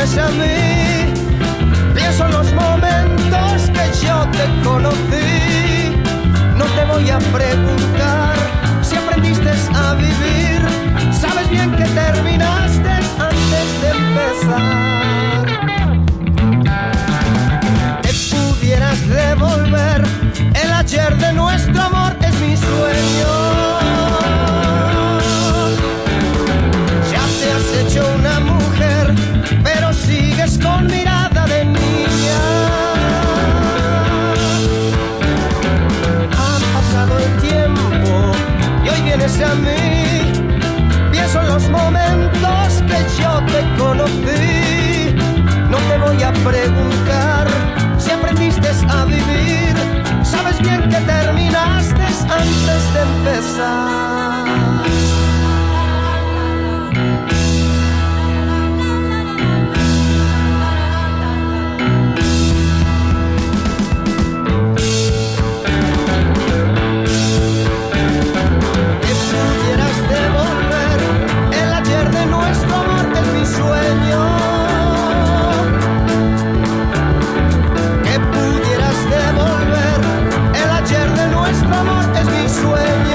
vienes a mí, pienso en los momentos que yo te conocí. No te voy a preguntar si aprendiste a vivir, sabes bien que terminaste antes de empezar. Te pudieras devolver, el ayer de nuestro amor es mi sueño. Ya te has hecho una mujer, pero sigues con mirada de niña. Ha pasado el tiempo y hoy vienes a mí, pienso en los momentos que yo te conocí. No te voy a preguntar si aprendiste a vivir, sabes bien que terminaste antes de empezar. Que pudieras devolver, el ayer de nuestro amor es mi sueño. Que pudieras devolver, el ayer de nuestro amor es mi sueño.